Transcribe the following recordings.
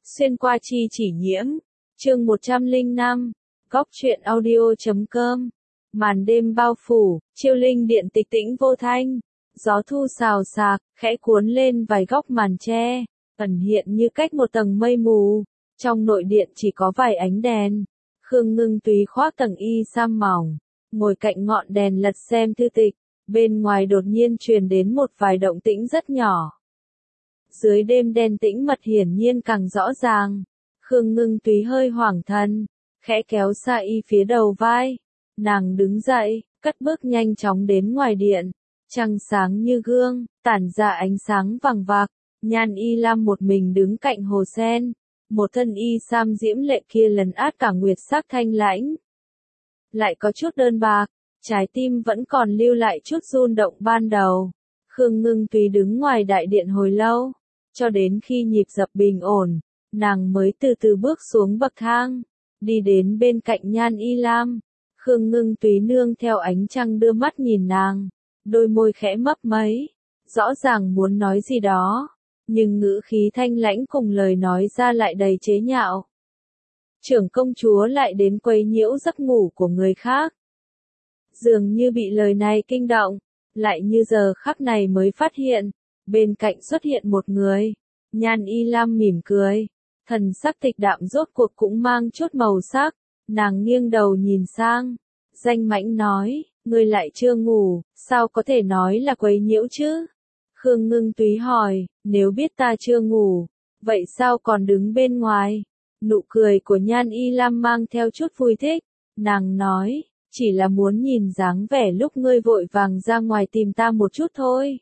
Xuyên qua chi chỉ nhiễm. Chương 105. Góc truyện audio.com. Màn đêm bao phủ, Chiêu Linh điện tịch tĩnh vô thanh. Gió thu xào xạc, khẽ cuốn lên vài góc màn tre, ẩn hiện như cách một tầng mây mù. Trong nội điện chỉ có vài ánh đèn. Khương Ngưng Túy khoác tầng y sam mỏng, ngồi cạnh ngọn đèn lật xem thư tịch. Bên ngoài đột nhiên truyền đến một vài động tĩnh rất nhỏ. Dưới đêm đen tĩnh mật hiển nhiên càng rõ ràng. Khương Ngưng Túy hơi hoảng thần, khẽ kéo xa y phía đầu vai. Nàng đứng dậy, cất bước nhanh chóng đến ngoài điện. Trăng sáng như gương, tản ra ánh sáng vàng vạc. Nhan Y Lam một mình đứng cạnh hồ sen. Một thân y sam diễm lệ kia lấn át cả nguyệt sắc thanh lãnh. Lại có chút đơn bạc, trái tim vẫn còn lưu lại chút rung động ban đầu. Khương Ngưng Túy đứng ngoài đại điện hồi lâu, cho đến khi nhịp dập bình ổn, nàng mới từ từ bước xuống bậc thang, đi đến bên cạnh Nhan Y Lam. Khương Ngưng Túy nương theo ánh trăng đưa mắt nhìn nàng, đôi môi khẽ mấp máy, rõ ràng muốn nói gì đó, nhưng ngữ khí thanh lãnh cùng lời nói ra lại đầy chế nhạo. Trưởng công chúa lại đến quấy nhiễu giấc ngủ của người khác. Dường như bị lời này kinh động, lại như giờ khắc này mới phát hiện, bên cạnh xuất hiện một người. Nhan Y Lam mỉm cười, thần sắc tịch đạm rốt cuộc cũng mang chút màu sắc. Nàng nghiêng đầu nhìn sang, danh mãnh nói, ngươi lại chưa ngủ, sao có thể nói là quấy nhiễu chứ? Khương Ngưng Túy hỏi, nếu biết ta chưa ngủ, vậy sao còn đứng bên ngoài? Nụ cười của Nhan Y Lam mang theo chút vui thích, nàng nói, chỉ là muốn nhìn dáng vẻ lúc ngươi vội vàng ra ngoài tìm ta một chút thôi.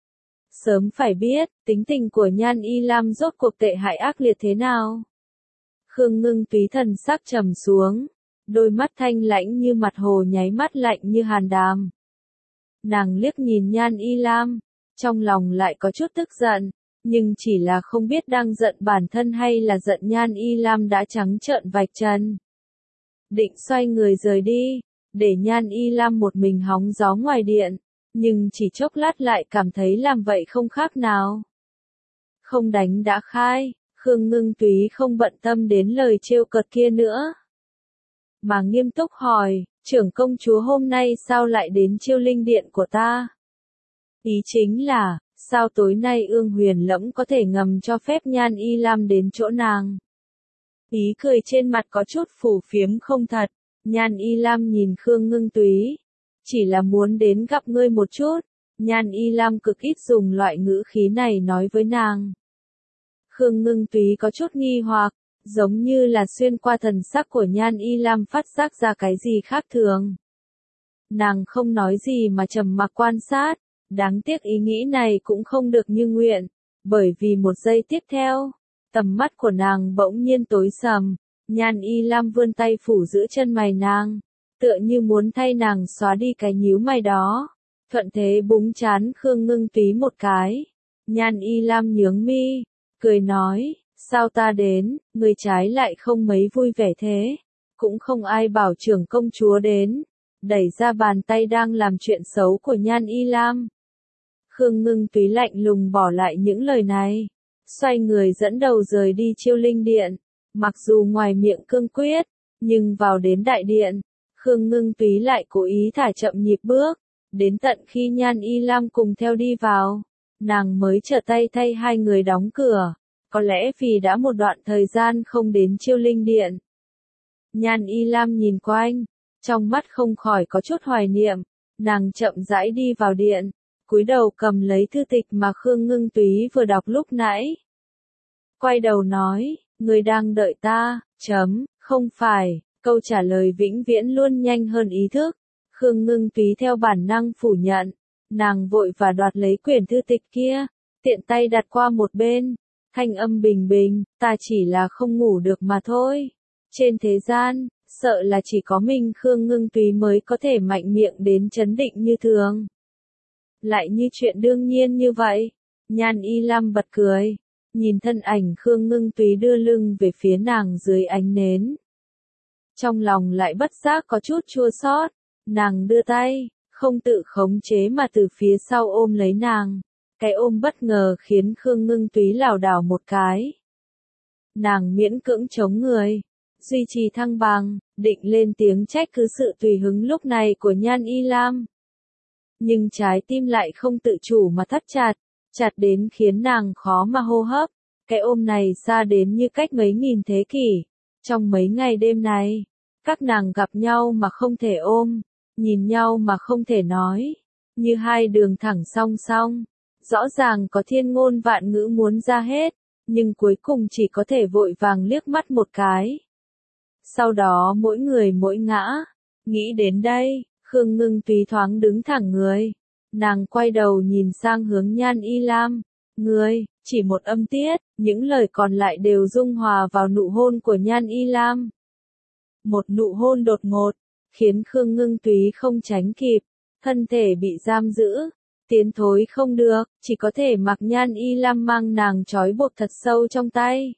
Sớm phải biết, tính tình của Nhan Y Lam rốt cuộc tệ hại ác liệt thế nào. Khương Ngưng Túy thần sắc trầm xuống, đôi mắt thanh lãnh như mặt hồ nháy mắt lạnh như hàn đàm. Nàng liếc nhìn Nhan Y Lam, trong lòng lại có chút tức giận, nhưng chỉ là không biết đang giận bản thân hay là giận Nhan Y Lam đã trắng trợn vạch trần. Định xoay người rời đi, để Nhan Y Lam một mình hóng gió ngoài điện, nhưng chỉ chốc lát lại cảm thấy làm vậy không khác nào. Không đánh đã khai, Khương Ngưng Túy không bận tâm đến lời trêu cợt kia nữa, mà nghiêm túc hỏi, trưởng công chúa hôm nay sao lại đến Chiêu Linh điện của ta? Ý chính là, sao tối nay Ương Huyền Lẫm có thể ngầm cho phép Nhan Y Lam đến chỗ nàng? Ý cười trên mặt có chút phù phiếm không thật. Nhan Y Lam nhìn Khương Ngưng Túy, chỉ là muốn đến gặp ngươi một chút. Nhan Y Lam cực ít dùng loại ngữ khí này nói với nàng. Khương Ngưng Túy có chút nghi hoặc, giống như là xuyên qua thần sắc của Nhan Y Lam phát giác ra cái gì khác thường. Nàng không nói gì mà trầm mặc quan sát, đáng tiếc ý nghĩ này cũng không được như nguyện, bởi vì một giây tiếp theo, tầm mắt của nàng bỗng nhiên tối sầm. Nhan Y Lam vươn tay phủ giữ chân mày nàng, tựa như muốn thay nàng xóa đi cái nhíu mày đó. Thuận thế búng trán Khương Ngưng Túy một cái. Nhan Y Lam nhướng mi, cười nói, sao ta đến, người trái lại không mấy vui vẻ thế. Cũng không ai bảo trưởng công chúa đến. Đẩy ra bàn tay đang làm chuyện xấu của Nhan Y Lam. Khương Ngưng Túy lạnh lùng bỏ lại những lời này, xoay người dẫn đầu rời đi Chiêu Linh điện. Mặc dù ngoài miệng cương quyết, nhưng vào đến đại điện, Khương Ngưng Túy lại cố ý thả chậm nhịp bước, đến tận khi Nhan Y Lam cùng theo đi vào, nàng mới trở tay thay hai người đóng cửa, có lẽ vì đã một đoạn thời gian không đến Chiêu Linh điện. Nhan Y Lam nhìn quanh, trong mắt không khỏi có chút hoài niệm, nàng chậm rãi đi vào điện, cúi đầu cầm lấy thư tịch mà Khương Ngưng Túy vừa đọc lúc nãy. Quay đầu nói, người đang đợi ta, không phải, câu trả lời vĩnh viễn luôn nhanh hơn ý thức. Khương Ngưng Túy theo bản năng phủ nhận, nàng vội và đoạt lấy quyển thư tịch kia, tiện tay đặt qua một bên, thanh âm bình bình, ta chỉ là không ngủ được mà thôi. Trên thế gian, sợ là chỉ có mình Khương Ngưng Túy mới có thể mạnh miệng đến trấn định như thường. Lại như chuyện đương nhiên như vậy, Nhan Y Lam bật cười. Nhìn thân ảnh Khương Ngưng Túy đưa lưng về phía nàng dưới ánh nến. Trong lòng lại bất giác có chút chua xót, nàng đưa tay, không tự khống chế mà từ phía sau ôm lấy nàng. Cái ôm bất ngờ khiến Khương Ngưng Túy lảo đảo một cái. nàng miễn cưỡng chống người, duy trì thăng bằng, định lên tiếng trách cứ sự tùy hứng lúc này của Nhan Y Lam. Nhưng trái tim lại không tự chủ mà thắt chặt, chặt đến khiến nàng khó mà hô hấp. Cái ôm này xa đến như cách mấy nghìn thế kỷ. Trong mấy ngày đêm này, các nàng gặp nhau mà không thể ôm, nhìn nhau mà không thể nói, như hai đường thẳng song song. Rõ ràng có thiên ngôn vạn ngữ muốn ra hết, nhưng cuối cùng chỉ có thể vội vàng liếc mắt một cái. Sau đó mỗi người mỗi ngã. Nghĩ đến đây, Khương Ngưng Túy thoáng đứng thẳng người. Nàng quay đầu nhìn sang hướng Nhan Y Lam. Ngươi, chỉ một âm tiết, những lời còn lại đều dung hòa vào nụ hôn của Nhan Y Lam. Một nụ hôn đột ngột, khiến Khương Ngưng Túy không tránh kịp, thân thể bị giam giữ, tiến thối không được, chỉ có thể mặc Nhan Y Lam mang nàng trói buộc thật sâu trong tay.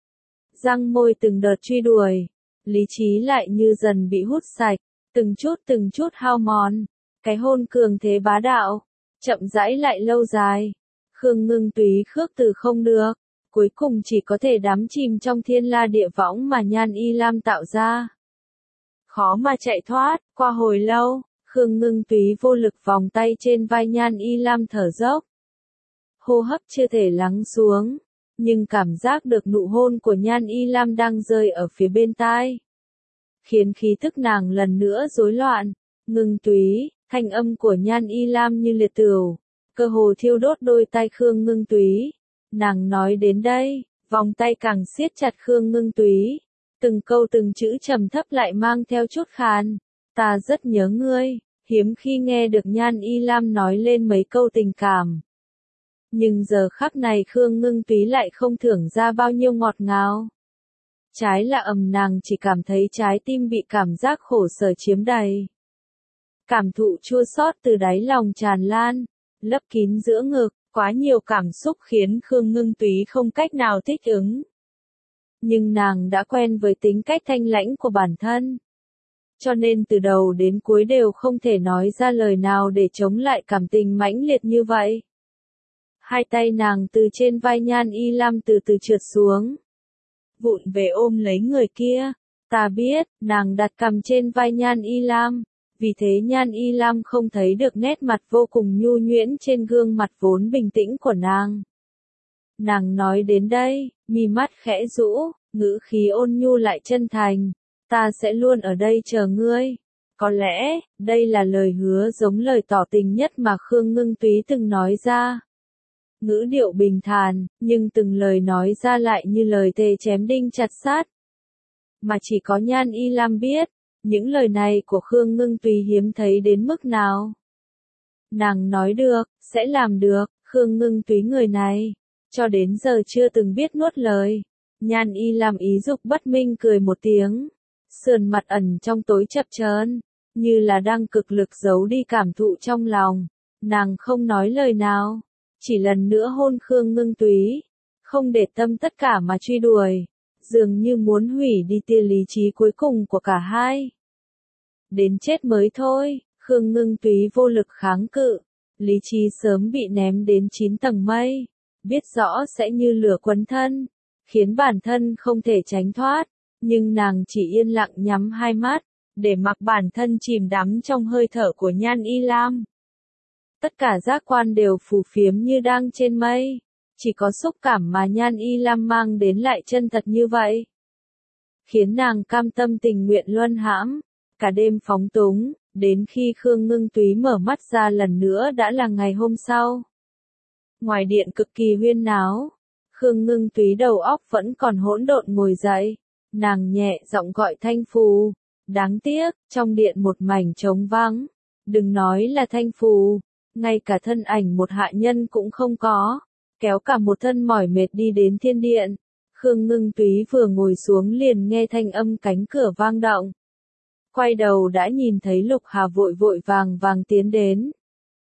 Răng môi từng đợt truy đuổi, lý trí lại như dần bị hút sạch, từng chút hao mòn, cái hôn cường thế bá đạo, chậm rãi lại lâu dài. Khương Ngưng Túy khước từ không được, cuối cùng chỉ có thể đắm chìm trong thiên la địa võng mà Nhan Y Lam tạo ra. Khó mà chạy thoát, qua hồi lâu, Khương Ngưng Túy vô lực vòng tay trên vai Nhan Y Lam thở dốc. Hô hấp chưa thể lắng xuống, nhưng cảm giác được nụ hôn của Nhan Y Lam đang rơi ở phía bên tai, khiến khí thức nàng lần nữa rối loạn. Ngưng Túy, thanh âm của Nhan Y Lam như liệt tửu, cơ hồ thiêu đốt đôi tay Khương Ngưng Túy. Nàng nói đến đây, vòng tay càng siết chặt Khương Ngưng Túy, từng câu từng chữ trầm thấp lại mang theo chút khàn. Ta rất nhớ ngươi, hiếm khi nghe được Nhan Y Lam nói lên mấy câu tình cảm. Nhưng giờ khắc này Khương Ngưng Túy lại không thưởng ra bao nhiêu ngọt ngào. Trái là nàng chỉ cảm thấy trái tim bị cảm giác khổ sở chiếm đầy. Cảm thụ chua xót từ đáy lòng tràn lan, lấp kín giữa ngực, quá nhiều cảm xúc khiến Khương Ngưng Túy không cách nào thích ứng. Nhưng nàng đã quen với tính cách thanh lãnh của bản thân, cho nên từ đầu đến cuối đều không thể nói ra lời nào để chống lại cảm tình mãnh liệt như vậy. Hai tay nàng từ trên vai Nhan Y Lam từ từ trượt xuống, vụn về ôm lấy người kia. Ta biết, nàng đặt cằm trên vai Nhan Y Lam, vì thế Nhan Y Lam không thấy được nét mặt vô cùng nhu nhuyễn trên gương mặt vốn bình tĩnh của nàng. Nàng nói đến đây, mi mắt khẽ rũ, ngữ khí ôn nhu lại chân thành. Ta sẽ luôn ở đây chờ ngươi. Có lẽ, đây là lời hứa giống lời tỏ tình nhất mà Khương Ngưng Túy từng nói ra. Ngữ điệu bình thản, nhưng từng lời nói ra lại như lời thề chém đinh chặt sắt. Mà chỉ có Nhan Y Lam biết, những lời này của Khương Ngưng Túy hiếm thấy đến mức nào. Nàng nói được, sẽ làm được, Khương Ngưng Túy người này, cho đến giờ chưa từng biết nuốt lời. Nhan Y Lam ý dục bất minh cười một tiếng, sườn mặt ẩn trong tối chập chờn, như là đang cực lực giấu đi cảm thụ trong lòng. Nàng không nói lời nào, chỉ lần nữa hôn Khương Ngưng Túy, không để tâm tất cả mà truy đuổi, dường như muốn hủy đi tia lý trí cuối cùng của cả hai. Đến chết mới thôi, Khương Ngưng Túy vô lực kháng cự, lý trí sớm bị ném đến 9 tầng mây, biết rõ sẽ như lửa quấn thân, khiến bản thân không thể tránh thoát, nhưng nàng chỉ yên lặng nhắm hai mắt, để mặc bản thân chìm đắm trong hơi thở của Nhan Y Lam. Tất cả giác quan đều phù phiếm như đang trên mây, chỉ có xúc cảm mà Nhan Y Lam mang đến lại chân thật như vậy, khiến nàng cam tâm tình nguyện luân hãm, cả đêm phóng túng, đến khi Khương Ngưng Túy mở mắt ra lần nữa đã là ngày hôm sau. Ngoài điện cực kỳ huyên náo, Khương Ngưng Túy đầu óc vẫn còn hỗn độn ngồi dậy, nàng nhẹ giọng gọi Thanh Phù. Đáng tiếc, trong điện một mảnh trống vắng, đừng nói là Thanh Phù, ngay cả thân ảnh một hạ nhân cũng không có, kéo cả một thân mỏi mệt đi đến thiên điện. Khương Ngưng Túy vừa ngồi xuống liền nghe thanh âm cánh cửa vang động. Quay đầu đã nhìn thấy Lục Hà vội vội vàng vàng tiến đến.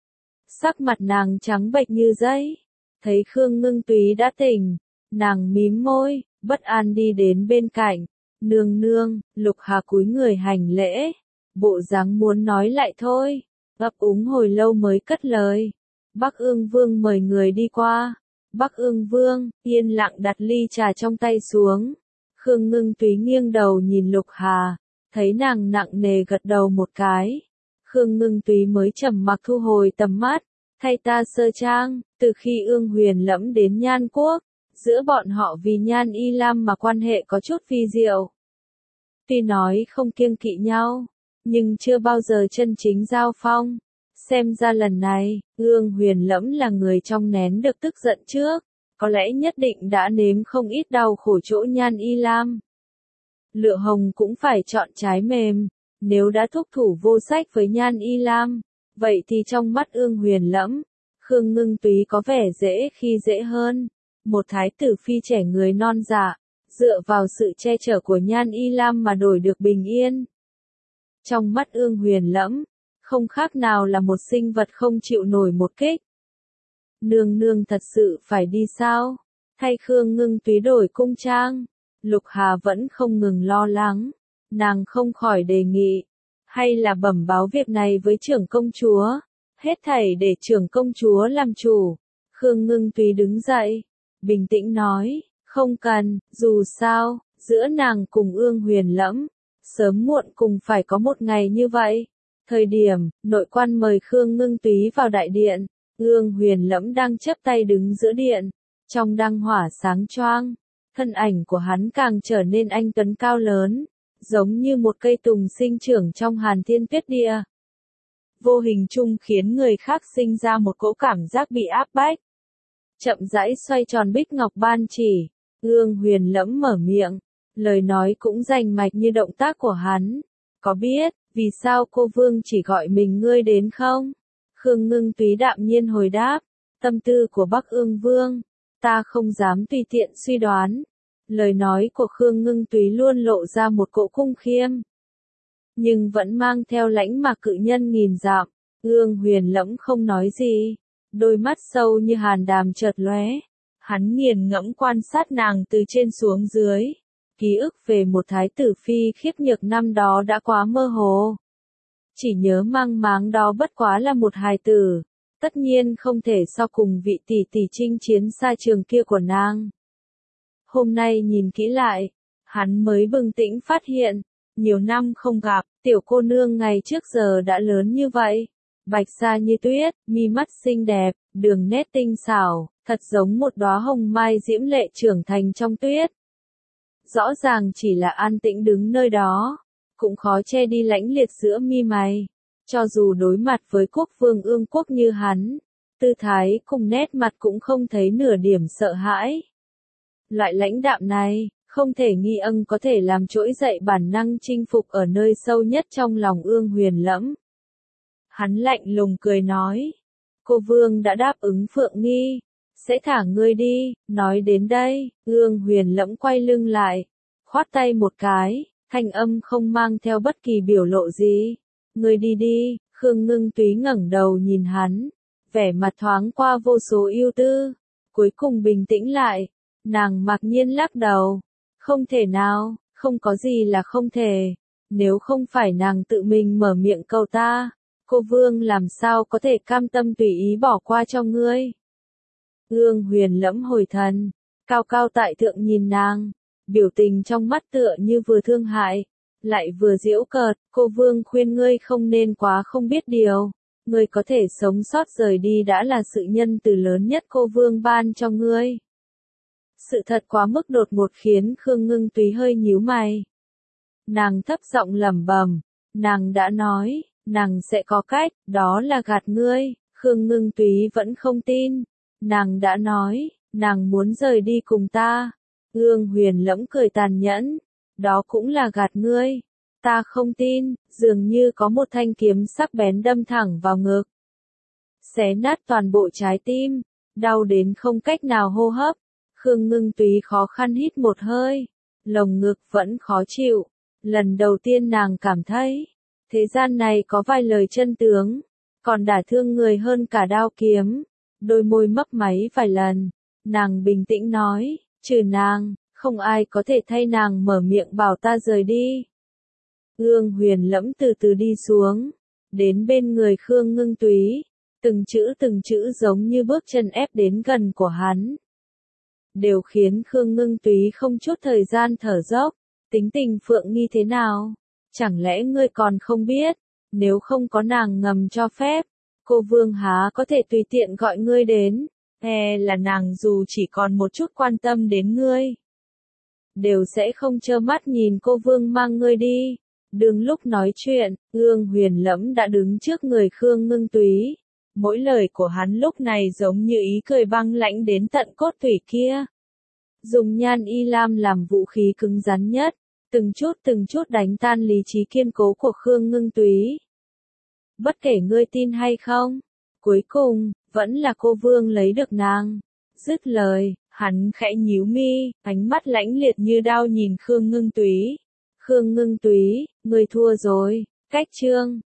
Sắc mặt nàng trắng bệch như giấy, thấy Khương Ngưng Túy đã tỉnh, nàng mím môi, bất an đi đến bên cạnh. Nương nương, Lục Hà cúi người hành lễ, bộ dáng muốn nói lại thôi, ấp úng hồi lâu mới cất lời. Bắc Ương Vương mời người đi qua. Bắc Ương Vương, yên lặng đặt ly trà trong tay xuống. Khương Ngưng Túy nghiêng đầu nhìn Lục Hà, thấy nàng nặng nề gật đầu một cái. Khương Ngưng Túy mới trầm mặc thu hồi tầm mắt, thay ta sơ trang, từ khi Ương Huyền Lẫm đến Nhan Quốc, giữa bọn họ vì Nhan Y Lam mà quan hệ có chút phi diệu. Tuy nói không kiêng kỵ nhau, nhưng chưa bao giờ chân chính giao phong. Xem ra lần này, Ương Huyền Lẫm là người trong nén được tức giận trước, có lẽ nhất định đã nếm không ít đau khổ chỗ Nhan Y Lam. Lựa hồng cũng phải chọn trái mềm, nếu đã thúc thủ vô sách với Nhan Y Lam, vậy thì trong mắt Ương Huyền Lẫm, Khương Ngưng Túy có vẻ dễ khi dễ hơn. Một thái tử phi trẻ người non dạ, dựa vào sự che chở của Nhan Y Lam mà đổi được bình yên. Trong mắt Ương Huyền Lẫm, không khác nào là một sinh vật không chịu nổi một kích. Nương nương thật sự phải đi sao? Thay Khương Ngưng Túy đổi cung trang. Lục Hà vẫn không ngừng lo lắng. Nàng không khỏi đề nghị. Hay là bẩm báo việc này với trưởng công chúa. Hết thảy để trưởng công chúa làm chủ. Khương Ngưng Túy đứng dậy. Bình tĩnh nói. Không cần, dù sao, giữa nàng cùng Ương Huyền Lẫm, sớm muộn cùng phải có một ngày như vậy. Thời điểm, nội quan mời Khương Ngưng Túy vào đại điện, Ương Huyền Lẫm đang chắp tay đứng giữa điện, trong đăng hỏa sáng choang, thân ảnh của hắn càng trở nên anh tuấn cao lớn, giống như một cây tùng sinh trưởng trong hàn thiên tuyết địa. Vô hình chung khiến người khác sinh ra một cỗ cảm giác bị áp bách. Chậm rãi xoay tròn bích ngọc ban chỉ, Ương Huyền Lẫm mở miệng, lời nói cũng rành mạch như động tác của hắn. Có biết, vì sao cô vương chỉ gọi mình ngươi đến không? Khương Ngưng Túy đạm nhiên hồi đáp, tâm tư của Bắc Ương Vương, ta không dám tùy tiện suy đoán. Lời nói của Khương Ngưng Túy luôn lộ ra một cỗ cung khiêm, nhưng vẫn mang theo lãnh mạc cự nhân nghìn dặm. Ương Huyền Lẫm không nói gì, đôi mắt sâu như hàn đàm chợt lóe. Hắn nghiền ngẫm quan sát nàng từ trên xuống dưới. Ký ức về một thái tử phi khiếp nhược năm đó đã quá mơ hồ. Chỉ nhớ mang máng đó bất quá là một hài tử, tất nhiên không thể so cùng vị tỷ tỷ chinh chiến xa trường kia của nàng. Hôm nay nhìn kỹ lại, hắn mới bừng tỉnh phát hiện, nhiều năm không gặp, tiểu cô nương ngày trước giờ đã lớn như vậy. Bạch sa như tuyết, mi mắt xinh đẹp, đường nét tinh xảo, thật giống một đóa hồng mai diễm lệ trưởng thành trong tuyết. Rõ ràng chỉ là an tĩnh đứng nơi đó, cũng khó che đi lãnh liệt giữa mi mày. Cho dù đối mặt với quốc vương Ương Quốc như hắn, tư thái cùng nét mặt cũng không thấy nửa điểm sợ hãi. Loại lãnh đạm này, không thể nghi âng có thể làm trỗi dậy bản năng chinh phục ở nơi sâu nhất trong lòng Ương Huyền Lẫm. Hắn lạnh lùng cười nói, cô vương đã đáp ứng Phượng Nghi, sẽ thả ngươi đi. Nói đến đây, Ương Huyền Lẫm quay lưng lại, khoát tay một cái, thanh âm không mang theo bất kỳ biểu lộ gì. Ngươi đi đi. Khương Ngưng Túy ngẩng đầu nhìn hắn, vẻ mặt thoáng qua vô số ưu tư, cuối cùng bình tĩnh lại. Nàng mặc nhiên lắc đầu, không thể nào, không có gì là không thể. Nếu không phải nàng tự mình mở miệng cầu ta, cô vương làm sao có thể cam tâm tùy ý bỏ qua cho ngươi. Ương Huyền Lẫm hồi thần, cao cao tại thượng nhìn nàng, biểu tình trong mắt tựa như vừa thương hại, lại vừa giễu cợt. Cô vương khuyên ngươi không nên quá không biết điều, ngươi có thể sống sót rời đi đã là sự nhân từ lớn nhất cô vương ban cho ngươi. Sự thật quá mức đột ngột khiến Khương Ngưng Túy hơi nhíu mày. Nàng thấp giọng lẩm bẩm, nàng đã nói, nàng sẽ có cách, đó là gạt ngươi. Khương Ngưng Túy vẫn không tin. Nàng đã nói, nàng muốn rời đi cùng ta. Ương Huyền Lẫm cười tàn nhẫn, đó cũng là gạt ngươi. Ta không tin. Dường như có một thanh kiếm sắc bén đâm thẳng vào ngực, xé nát toàn bộ trái tim, đau đến không cách nào hô hấp. Khương Ngưng Túy khó khăn hít một hơi, lồng ngực vẫn khó chịu. Lần đầu tiên nàng cảm thấy, thế gian này có vài lời chân tướng, còn đả thương người hơn cả đao kiếm. Đôi môi mấp máy vài lần, nàng bình tĩnh nói, trừ nàng, không ai có thể thay nàng mở miệng bảo ta rời đi. Ương Huyền Lẫm từ từ đi xuống, đến bên người Khương Ngưng Túy, từng chữ giống như bước chân ép đến gần của hắn. Đều khiến Khương Ngưng Túy không chút thời gian thở dốc. Tính tình Phượng Nghi thế nào? Chẳng lẽ ngươi còn không biết? Nếu không có nàng ngầm cho phép, cô Vương há có thể tùy tiện gọi ngươi đến. Là nàng dù chỉ còn một chút quan tâm đến ngươi, đều sẽ không trơ mắt nhìn cô Vương mang ngươi đi. Đừng lúc nói chuyện, Ương Huyền Lẫm đã đứng trước người Khương Ngưng Túy. Mỗi lời của hắn lúc này giống như ý cười băng lãnh đến tận cốt tủy kia. Dùng nhan y lam làm vũ khí cứng rắn nhất, từng chút đánh tan lý trí kiên cố của Khương Ngưng Túy. Bất kể ngươi tin hay không, cuối cùng, vẫn là cô Vương lấy được nàng. Dứt lời, hắn khẽ nhíu mi, ánh mắt lãnh liệt như đao nhìn Khương Ngưng Túy. Khương Ngưng Túy, ngươi thua rồi, cách chương.